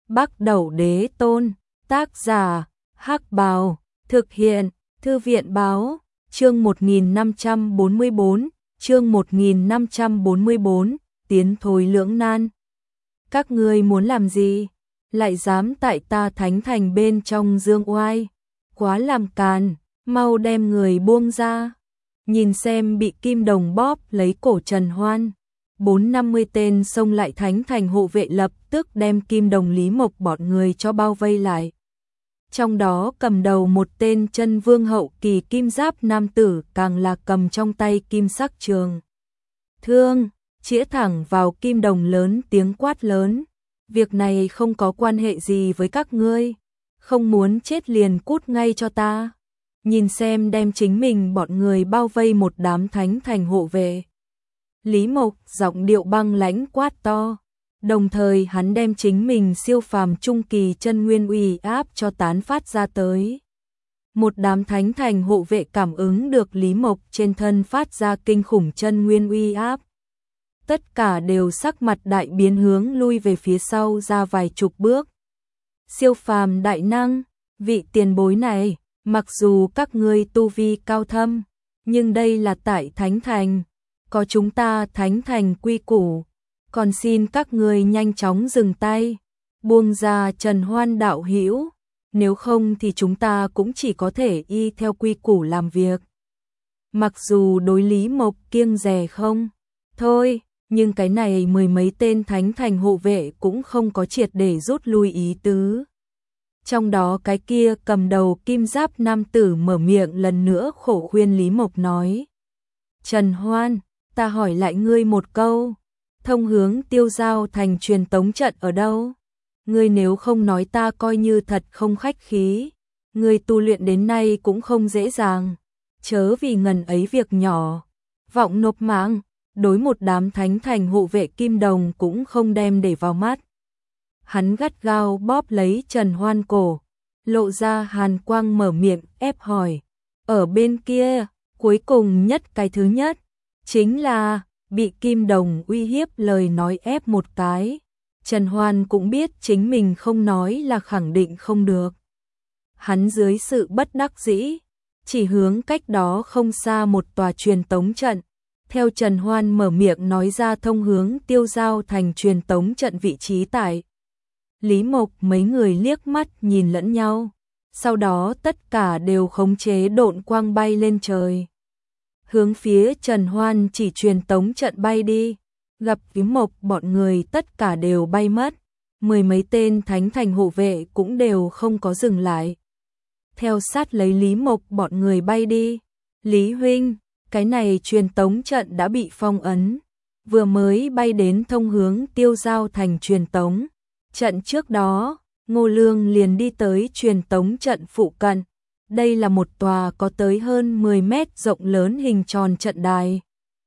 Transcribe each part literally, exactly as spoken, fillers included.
Bắc Đẩu Đế Tôn, tác giả, Hắc Bào, thực hiện, Thư viện báo, chương một nghìn năm trăm bốn mươi bốn, chương một nghìn năm trăm bốn mươi bốn, tiến thối lưỡng nan. Các ngươi muốn làm gì? Lại dám tại ta thánh thành bên trong dương oai, quá làm càn, mau đem người buông ra. Nhìn xem bị kim đồng bóp lấy cổ Trần Hoan, bốn năm mươi tên xông lại thánh thành hộ vệ lập tức đem kim đồng Lý Mộc bọn người cho bao vây lại. Trong đó cầm đầu một tên chân vương hậu kỳ kim giáp nam tử, càng là cầm trong tay kim sắc trường thương, chĩa thẳng vào kim đồng, lớn tiếng quát lớn. Việc này không có quan hệ gì với các ngươi, không muốn chết liền cút ngay cho ta. Nhìn xem đem chính mình bọn người bao vây một đám thánh thành hộ vệ. Lý Mộc giọng điệu băng lãnh quát to, đồng thời hắn đem chính mình siêu phàm trung kỳ chân nguyên uy áp cho tán phát ra tới. Một đám thánh thành hộ vệ cảm ứng được Lý Mộc trên thân phát ra kinh khủng chân nguyên uy áp. Tất cả đều sắc mặt đại biến, hướng lui về phía sau ra vài chục bước. Siêu phàm đại năng, vị tiền bối này, mặc dù các ngươi tu vi cao thâm, nhưng đây là tại thánh thành, có chúng ta thánh thành quy củ, còn xin các ngươi nhanh chóng dừng tay, buông ra Trần Hoan đạo hữu, nếu không thì chúng ta cũng chỉ có thể y theo quy củ làm việc. Mặc dù đối Lý Mộc kiêng dè không thôi, nhưng cái này mười mấy tên thánh thành hộ vệ cũng không có triệt để rút lui ý tứ. Trong đó cái kia cầm đầu kim giáp nam tử mở miệng lần nữa khổ khuyên Lý Mộc nói: Trần Hoan, ta hỏi lại ngươi một câu, thông hướng Tiêu Giao thành truyền tống trận ở đâu? Ngươi nếu không nói ta coi như thật không khách khí. Ngươi tu luyện đến nay cũng không dễ dàng, chớ vì ngần ấy việc nhỏ vọng nộp mạng. Đối một đám thánh thành hộ vệ kim đồng cũng không đem để vào mắt. Hắn gắt gao bóp lấy Trần Hoan cổ, lộ ra hàn quang, mở miệng ép hỏi: ở bên kia, cuối cùng nhất cái thứ nhất, chính là bị kim đồng uy hiếp lời nói ép một cái. Trần Hoan cũng biết chính mình không nói là khẳng định không được. Hắn dưới sự bất đắc dĩ, chỉ hướng cách đó không xa một tòa truyền tống trận. Theo Trần Hoan mở miệng nói ra thông hướng Tiêu Giao thành truyền tống trận vị trí tại. Lý Mộc mấy người liếc mắt nhìn lẫn nhau, sau đó tất cả đều khống chế độn quang bay lên trời. Hướng phía Trần Hoan chỉ truyền tống trận bay đi, gặp Lý Mộc bọn người tất cả đều bay mất, mười mấy tên thánh thành hộ vệ cũng đều không có dừng lại. Theo sát lấy Lý Mộc bọn người bay đi. Lý huynh, cái này truyền tống trận đã bị phong ấn, vừa mới bay đến thông hướng Tiêu Giao thành truyền tống trận trước đó, Ngô Lương liền đi tới truyền tống trận phụ cận. Đây là một tòa có tới hơn mười mét rộng lớn hình tròn trận đài.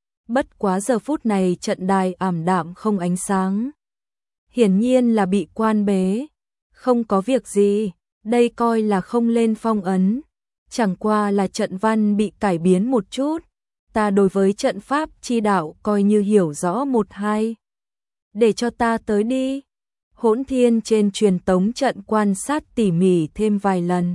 Bất quá giờ phút này trận đài ảm đạm không ánh sáng, hiển nhiên là bị quan bế. Không có việc gì, đây coi là không lên phong ấn, chẳng qua là trận văn bị cải biến một chút. Ta đối với trận pháp chi đạo coi như hiểu rõ một hai. Để cho ta tới đi. Hỗn Thiên trên truyền tống trận quan sát tỉ mỉ thêm vài lần.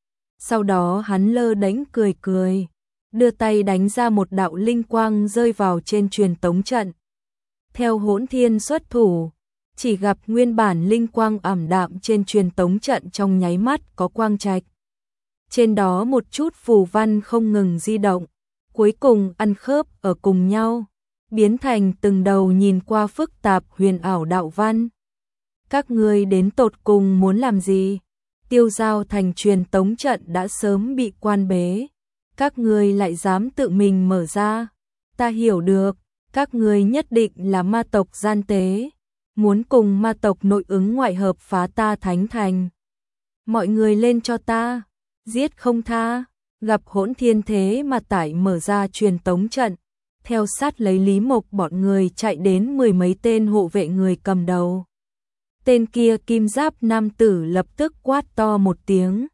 Sau đó hắn lơ đánh cười cười, đưa tay đánh ra một đạo linh quang rơi vào trên truyền tống trận. Theo Hỗn Thiên xuất thủ, chỉ gặp nguyên bản linh quang ảm đạm trên truyền tống trận trong nháy mắt có quang trạch. Trên đó một chút phù văn không ngừng di động, cuối cùng ăn khớp ở cùng nhau, biến thành từng đầu nhìn qua phức tạp huyền ảo đạo văn. Các ngươi đến tột cùng muốn làm gì? Tiêu Giao thành truyền tống trận đã sớm bị quan bế, các ngươi lại dám tự mình mở ra. Ta hiểu được, các ngươi nhất định là ma tộc gian tế, muốn cùng ma tộc nội ứng ngoại hợp phá ta thánh thành. Mọi người lên cho ta, giết không tha. Gặp Hỗn Thiên thế mà tải mở ra truyền tống trận, theo sát lấy Lý Mộc bọn người chạy đến mười mấy tên hộ vệ người cầm đầu. Tên kia kim giáp nam tử lập tức quát to một tiếng.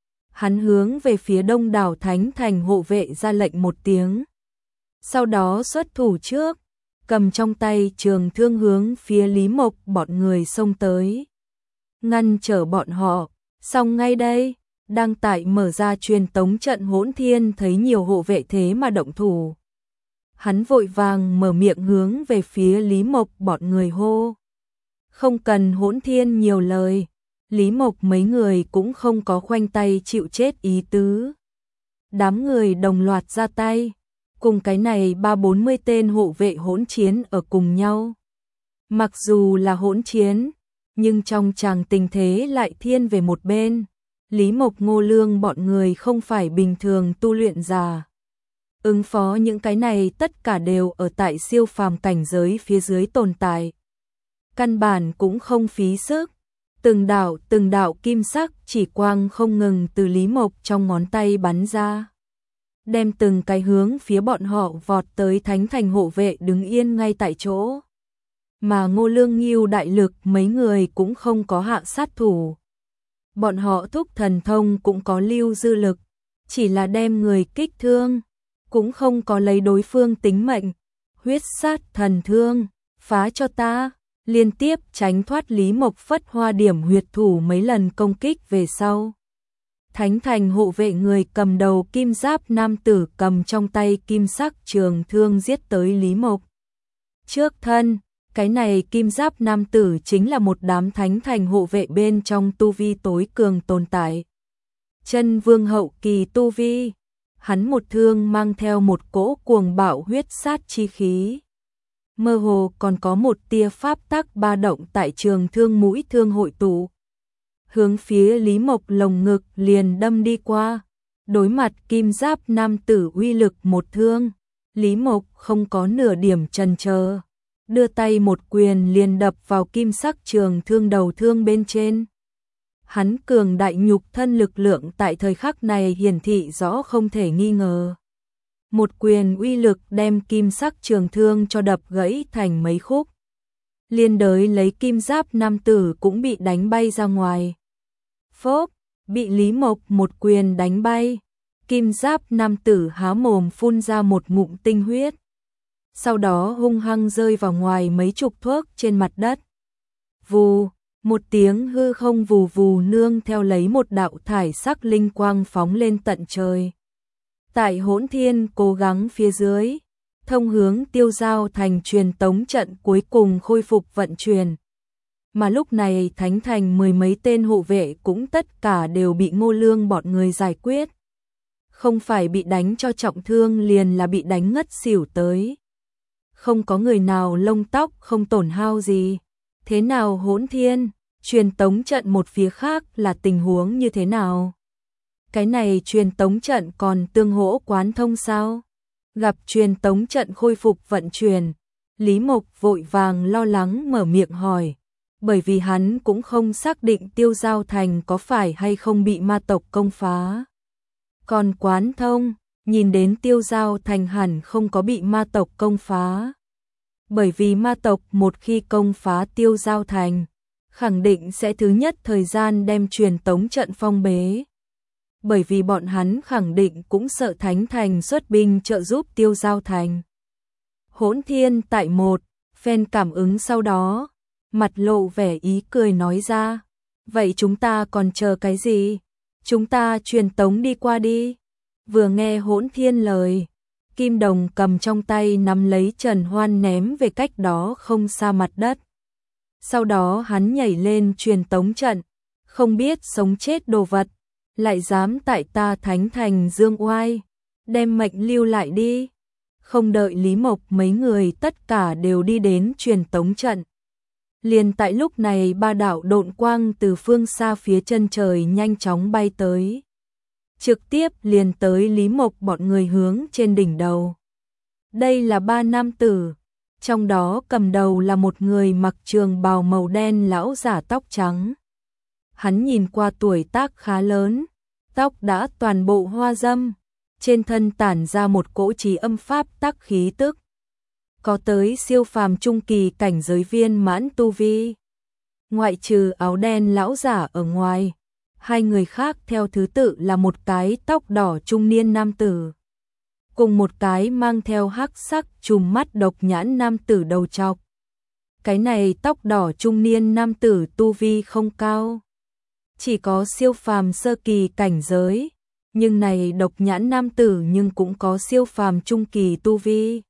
Hắn hướng về phía đông đảo thánh thành hộ vệ ra lệnh một tiếng. Sau đó xuất thủ trước, cầm trong tay trường thương hướng phía Lý Mộc bọn người xông tới. ngăn trở bọn họ. Xong ngay đây, đang tại mở ra truyền tống trận Hỗn Thiên thấy nhiều hộ vệ thế mà động thủ. Hắn vội vàng mở miệng hướng về phía Lý Mộc bọn người hô. Không cần Hỗn Thiên nhiều lời, Lý Mộc mấy người cũng không có khoanh tay chịu chết ý tứ. Đám người đồng loạt ra tay, cùng cái này ba bốn mươi tên hộ vệ hỗn chiến ở cùng nhau. Mặc dù là hỗn chiến, nhưng trong tràng tình thế lại thiên về một bên. Lý Mộc Ngô Lương bọn người không phải bình thường tu luyện giả. Ứng phó những cái này tất cả đều ở tại siêu phàm cảnh giới phía dưới tồn tại. Căn bản cũng không phí sức. Từng đạo từng đạo kim sắc chỉ quang không ngừng từ Lý Mộc trong ngón tay bắn ra. Đem từng cái hướng phía bọn họ vọt tới Thánh Thành hộ vệ đứng yên ngay tại chỗ. Mà Ngô Lương Ngưu đại lực mấy người cũng không có hạ sát thủ. Bọn họ thúc thần thông cũng có lưu dư lực, chỉ là đem người kích thương, cũng không có lấy đối phương tính mệnh. Huyết sát thần thương, phá cho ta, liên tiếp tránh thoát Lý Mộc phất hoa điểm huyệt thủ mấy lần công kích về sau. Thánh Thành hộ vệ người cầm đầu kim giáp nam tử cầm trong tay kim sắc trường thương giết tới Lý Mộc. Trước thân, cái này kim giáp nam tử chính là một đám Thánh Thành hộ vệ bên trong tu vi tối cường tồn tại. Chân vương hậu kỳ tu vi, hắn một thương mang theo một cỗ cuồng bạo huyết sát chi khí. Mơ hồ còn có một tia pháp tắc ba động tại trường thương mũi thương hội tụ. Hướng phía Lý Mộc lồng ngực liền đâm đi qua. Đối mặt kim giáp nam tử uy lực một thương, Lý Mộc không có nửa điểm chần chờ, đưa tay một quyền liền đập vào kim sắc trường thương đầu thương bên trên. Hắn cường đại nhục thân lực lượng tại thời khắc này hiển thị rõ không thể nghi ngờ. Một quyền uy lực đem kim sắc trường thương cho đập gãy thành mấy khúc. Liên đới lấy kim giáp nam tử cũng bị đánh bay ra ngoài. Phốp, bị Lý Mộc một quyền đánh bay. Kim giáp nam tử há mồm phun ra một ngụm tinh huyết. Sau đó hung hăng rơi vào ngoài mấy chục thước trên mặt đất. Vù, một tiếng hư không vù vù nương theo lấy một đạo thải sắc linh quang phóng lên tận trời. Tại Hỗn Thiên cố gắng phía dưới, thông hướng Tiêu Giao Thành truyền tống trận cuối cùng khôi phục vận chuyển. Mà lúc này Thánh Thành mười mấy tên hộ vệ cũng tất cả đều bị Ngô Lương bọn người giải quyết. Không phải bị đánh cho trọng thương liền là bị đánh ngất xỉu tới. Không có người nào lông tóc không tổn hao gì. Thế nào Hỗn Thiên, truyền tống trận một phía khác là tình huống như thế nào? Cái này truyền tống trận còn tương hỗ quán thông sao? Gặp truyền tống trận khôi phục vận chuyển, Lý Mộc vội vàng lo lắng mở miệng hỏi, bởi vì hắn cũng không xác định Tiêu Giao Thành có phải hay không bị ma tộc công phá. Còn quán thông, nhìn đến Tiêu Giao Thành hẳn không có bị ma tộc công phá. Bởi vì ma tộc một khi công phá Tiêu Giao Thành, khẳng định sẽ thứ nhất thời gian đem truyền tống trận phong bế. Bởi vì bọn hắn khẳng định cũng sợ Thánh Thành xuất binh trợ giúp Tiêu Giao Thành. Hỗn Thiên tại một phen cảm ứng sau đó, mặt lộ vẻ ý cười nói ra, vậy chúng ta còn chờ cái gì? Chúng ta truyền tống đi qua đi. Vừa nghe Hỗn Thiên lời, Kim Đồng cầm trong tay nắm lấy Trần Hoan ném về cách đó không xa mặt đất. Sau đó hắn nhảy lên truyền tống trận, không biết sống chết đồ vật, lại dám tại ta Thánh Thành dương oai, đem mệnh lưu lại đi. Không đợi Lý Mộc mấy người tất cả đều đi đến truyền tống trận. Liền tại lúc này ba đạo độn quang từ phương xa phía chân trời nhanh chóng bay tới. Trực tiếp liền tới Lý Mộc bọn người hướng trên đỉnh đầu. Đây là ba nam tử, trong đó cầm đầu là một người mặc trường bào màu đen lão giả tóc trắng. Hắn nhìn qua tuổi tác khá lớn, tóc đã toàn bộ hoa râm, trên thân tản ra một cỗ trí âm pháp tắc khí tức. Có tới siêu phàm trung kỳ cảnh giới viên mãn tu vi. Ngoại trừ áo đen lão giả ở ngoài, hai người khác theo thứ tự là một cái tóc đỏ trung niên nam tử, cùng một cái mang theo hắc sắc trùm mắt độc nhãn nam tử đầu trọc. Cái này tóc đỏ trung niên nam tử tu vi không cao, chỉ có siêu phàm sơ kỳ cảnh giới, nhưng này độc nhãn nam tử nhưng cũng có siêu phàm trung kỳ tu vi.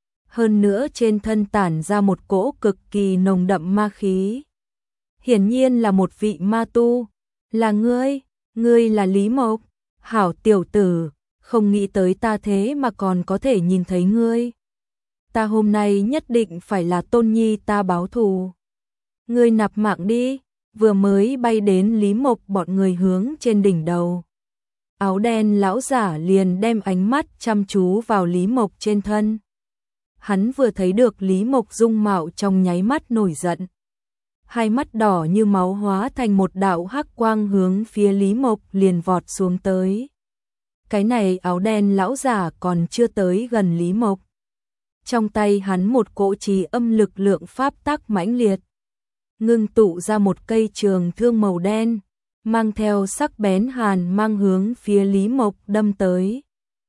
Hơn nữa trên thân tản ra một cỗ cực kỳ nồng đậm ma khí. Hiển nhiên là một vị ma tu. Là ngươi, ngươi là Lý Mộc, hảo tiểu tử, không nghĩ tới ta thế mà còn có thể nhìn thấy ngươi. Ta hôm nay nhất định phải là Tôn Nhi ta báo thù. Ngươi nạp mạng đi, vừa mới bay đến Lý Mộc bọn người hướng trên đỉnh đầu. Áo đen lão giả liền đem ánh mắt chăm chú vào Lý Mộc trên thân. Hắn vừa thấy được Lý Mộc dung mạo trong nháy mắt nổi giận. Hai mắt đỏ như máu hóa thành một đạo hắc quang hướng phía Lý Mộc liền vọt xuống tới. Cái này áo đen lão giả còn chưa tới gần Lý Mộc. Trong tay hắn một cỗ trì âm lực lượng pháp tắc mãnh liệt, ngưng tụ ra một cây trường thương màu đen, mang theo sắc bén hàn mang hướng phía Lý Mộc đâm tới.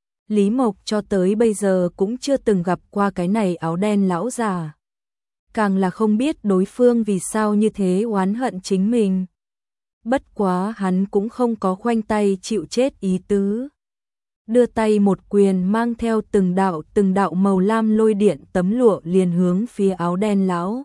Lý Mộc cho tới bây giờ cũng chưa từng gặp qua cái này áo đen lão giả. Càng là không biết đối phương vì sao như thế oán hận chính mình. Bất quá hắn cũng không có khoanh tay chịu chết ý tứ. Đưa tay một quyền mang theo từng đạo từng đạo màu lam lôi điện tấm lụa liền hướng phía áo đen lão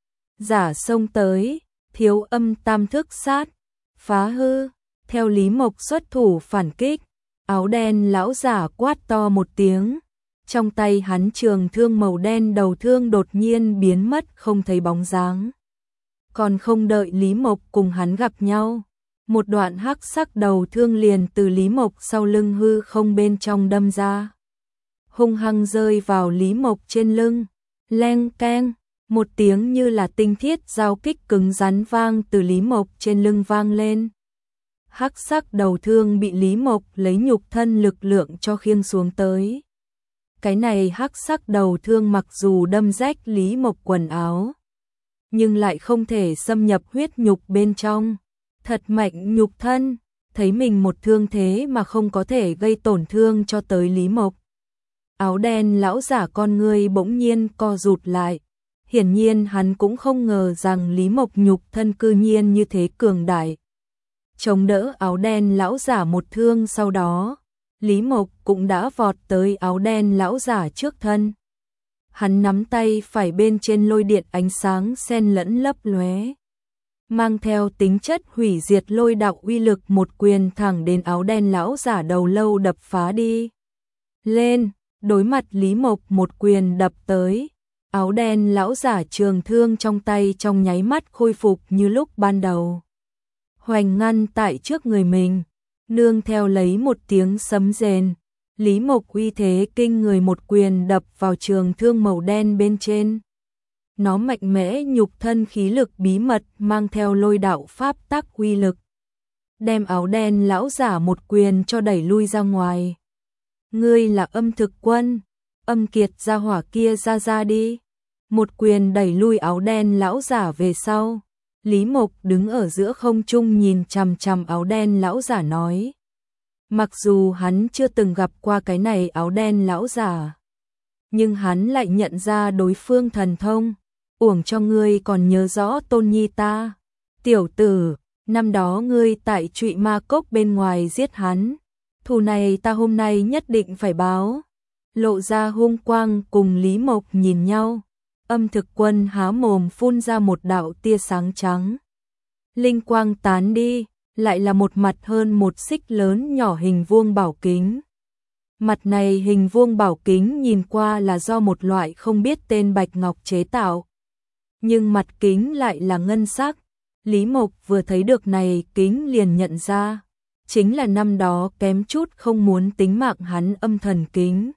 giả xông tới, thiếu âm tam thức sát, phá hư. Theo Lý Mộc xuất thủ phản kích, áo đen lão giả quát to một tiếng. Trong tay hắn trường thương màu đen đầu thương đột nhiên biến mất không thấy bóng dáng. Còn không đợi Lý Mộc cùng hắn gặp nhau, một đoạn hắc sắc đầu thương liền từ Lý Mộc sau lưng hư không bên trong đâm ra. Hung hăng rơi vào Lý Mộc trên lưng, leng keng, một tiếng như là tinh thiết giao kích cứng rắn vang từ Lý Mộc trên lưng vang lên. Hắc sắc đầu thương bị Lý Mộc lấy nhục thân lực lượng cho khiêng xuống tới. Cái này hắc sắc đầu thương mặc dù đâm rách Lý Mộc quần áo, nhưng lại không thể xâm nhập huyết nhục bên trong. Thật mạnh nhục thân, thấy mình một thương thế mà không có thể gây tổn thương cho tới Lý Mộc. Áo đen lão giả con ngươi bỗng nhiên co rụt lại. Hiển nhiên hắn cũng không ngờ rằng Lý Mộc nhục thân cư nhiên như thế cường đại. Chống đỡ áo đen lão giả một thương sau đó, Lý Mộc cũng đã vọt tới áo đen lão giả trước thân. Hắn nắm tay phải bên trên lôi điện ánh sáng xen lẫn lấp lóe, mang theo tính chất hủy diệt lôi đạo uy lực một quyền thẳng đến áo đen lão giả đầu lâu đập phá đi. Lên, đối mặt Lý Mộc một quyền đập tới, áo đen lão giả trường thương trong tay trong nháy mắt khôi phục như lúc ban đầu. Hoành ngăn tại trước người mình, nương theo lấy một tiếng sấm rền, Lý Mộc uy thế kinh người một quyền đập vào trường thương màu đen bên trên. Nó mạnh mẽ nhục thân khí lực bí mật mang theo lôi đạo pháp tắc uy lực, đem áo đen lão giả một quyền cho đẩy lui ra ngoài. Ngươi là Âm Thực Quân, Âm Kiệt gia hỏa kia ra ra đi. Một quyền đẩy lui áo đen lão giả về sau. Lý Mộc đứng ở giữa không trung nhìn chằm chằm áo đen lão giả nói. Mặc dù hắn chưa từng gặp qua cái này áo đen lão giả, nhưng hắn lại nhận ra đối phương thần thông. Uổng cho ngươi còn nhớ rõ Tôn Nhi ta. Tiểu tử, năm đó ngươi tại Trụy Ma Cốc bên ngoài giết hắn. Thù này ta hôm nay nhất định phải báo. Lộ ra hung quang cùng Lý Mộc nhìn nhau. Âm Thực Quân há mồm phun ra một đạo tia sáng trắng. Linh quang tán đi, lại là một mặt hơn một xích lớn nhỏ hình vuông bảo kính. Mặt này hình vuông bảo kính nhìn qua là do một loại không biết tên bạch ngọc chế tạo. Nhưng mặt kính lại là ngân sắc. Lý Mộc vừa thấy được này kính liền nhận ra. Chính là năm đó kém chút không muốn tính mạng hắn Âm Thần Kính.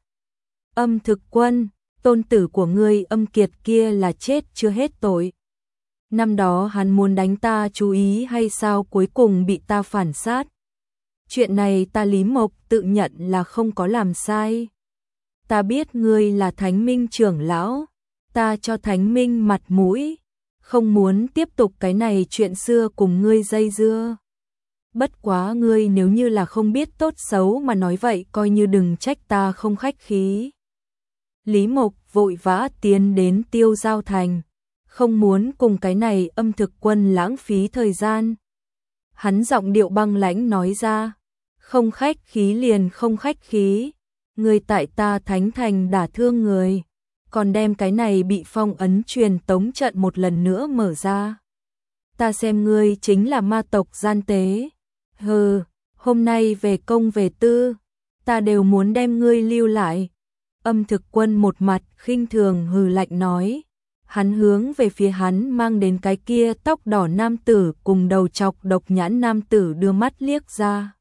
Âm Thực Quân, tôn tử của ngươi Âm Kiệt kia là chết chưa hết tội. Năm đó hắn muốn đánh ta chú ý hay sao cuối cùng bị ta phản sát. Chuyện này ta Lý Mộc tự nhận là không có làm sai. Ta biết ngươi là Thánh Minh trưởng lão, ta cho Thánh Minh mặt mũi, không muốn tiếp tục cái này chuyện xưa cùng ngươi dây dưa. Bất quá ngươi nếu như là không biết tốt xấu mà nói vậy coi như đừng trách ta không khách khí. Lý Mộc vội vã tiến đến Tiêu Giao Thành, không muốn cùng cái này Âm Thực Quân lãng phí thời gian. Hắn giọng điệu băng lãnh nói ra, không khách khí liền không khách khí, người tại ta Thánh Thành đả thương người, còn đem cái này bị phong ấn truyền tống trận một lần nữa mở ra. Ta xem ngươi chính là ma tộc gian tế. Hừ, hôm nay về công về tư, ta đều muốn đem ngươi lưu lại. Âm Thực Quân một mặt khinh thường hừ lạnh nói. Hắn hướng về phía hắn mang đến cái kia tóc đỏ nam tử cùng đầu chọc độc nhãn nam tử đưa mắt liếc ra.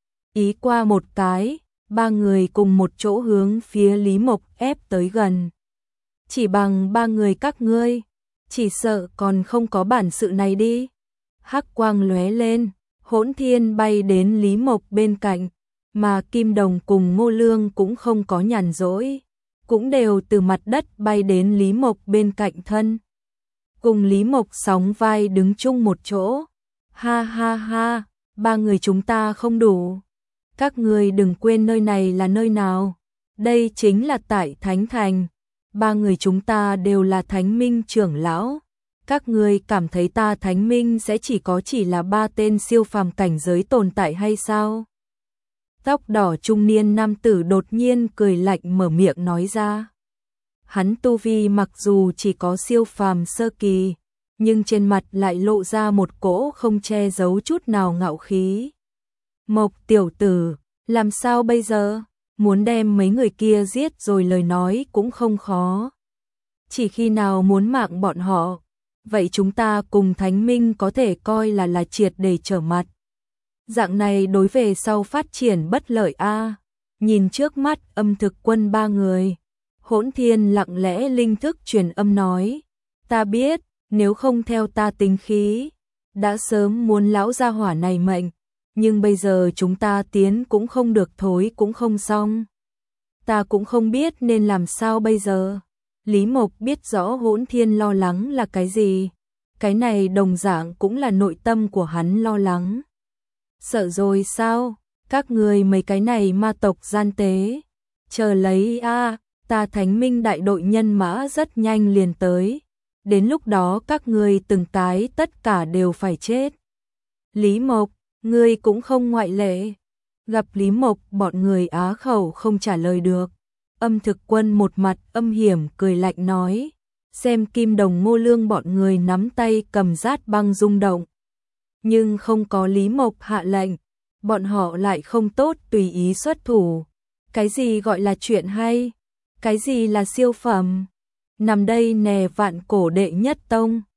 Ý qua một cái, ba người cùng một chỗ hướng phía Lý Mộc ép tới gần. Chỉ bằng ba người các ngươi, chỉ sợ còn không có bản sự này đi. Hắc quang lóe lên, Hỗn Thiên bay đến Lý Mộc bên cạnh, mà Kim Đồng cùng Ngô Lương cũng không có nhàn rỗi, cũng đều từ mặt đất bay đến Lý Mộc bên cạnh thân. Cùng Lý Mộc sóng vai đứng chung một chỗ. Ha ha ha, ba người chúng ta không đủ. Các người đừng quên nơi này là nơi nào. Đây chính là tại Thánh Thành. Ba người chúng ta đều là Thánh Minh trưởng lão. Các người cảm thấy ta Thánh Minh sẽ chỉ có chỉ là ba tên siêu phàm cảnh giới tồn tại hay sao? Tóc đỏ trung niên nam tử đột nhiên cười lạnh mở miệng nói ra. Hắn tu vi mặc dù chỉ có siêu phàm sơ kỳ, nhưng trên mặt lại lộ ra một cỗ không che giấu chút nào ngạo khí. Mộc tiểu tử, làm sao bây giờ? Muốn đem mấy người kia giết rồi lời nói cũng không khó. Chỉ khi nào muốn mạng bọn họ, vậy chúng ta cùng Thánh Minh có thể coi là là triệt để trở mặt. Dạng này đối về sau phát triển bất lợi a. Nhìn trước mắt Âm Thực Quân ba người, Hỗn Thiên lặng lẽ linh thức truyền âm nói, ta biết, nếu không theo ta tính khí, đã sớm muốn lão gia hỏa này mệnh, nhưng bây giờ chúng ta tiến cũng không được thối cũng không xong. Ta cũng không biết nên làm sao bây giờ. Lý Mộc biết rõ Hỗn Thiên lo lắng là cái gì, cái này đồng dạng cũng là nội tâm của hắn lo lắng. Sợ rồi sao? Các người mấy cái này ma tộc gian tế. Chờ lấy a, ta Thánh Minh đại đội nhân mã rất nhanh liền tới. Đến lúc đó các người từng cái tất cả đều phải chết. Lý Mộc, ngươi cũng không ngoại lệ. Gặp Lý Mộc bọn người á khẩu không trả lời được. Âm Thực Quân một mặt âm hiểm cười lạnh nói. Xem Kim Đồng Ngô Lương bọn người nắm tay cầm rát băng rung động. Nhưng không có Lý Mộc hạ lệnh, bọn họ lại không tốt tùy ý xuất thủ. Cái gì gọi là chuyện hay? Cái gì là siêu phẩm? Nằm đây nè vạn cổ đệ nhất tông.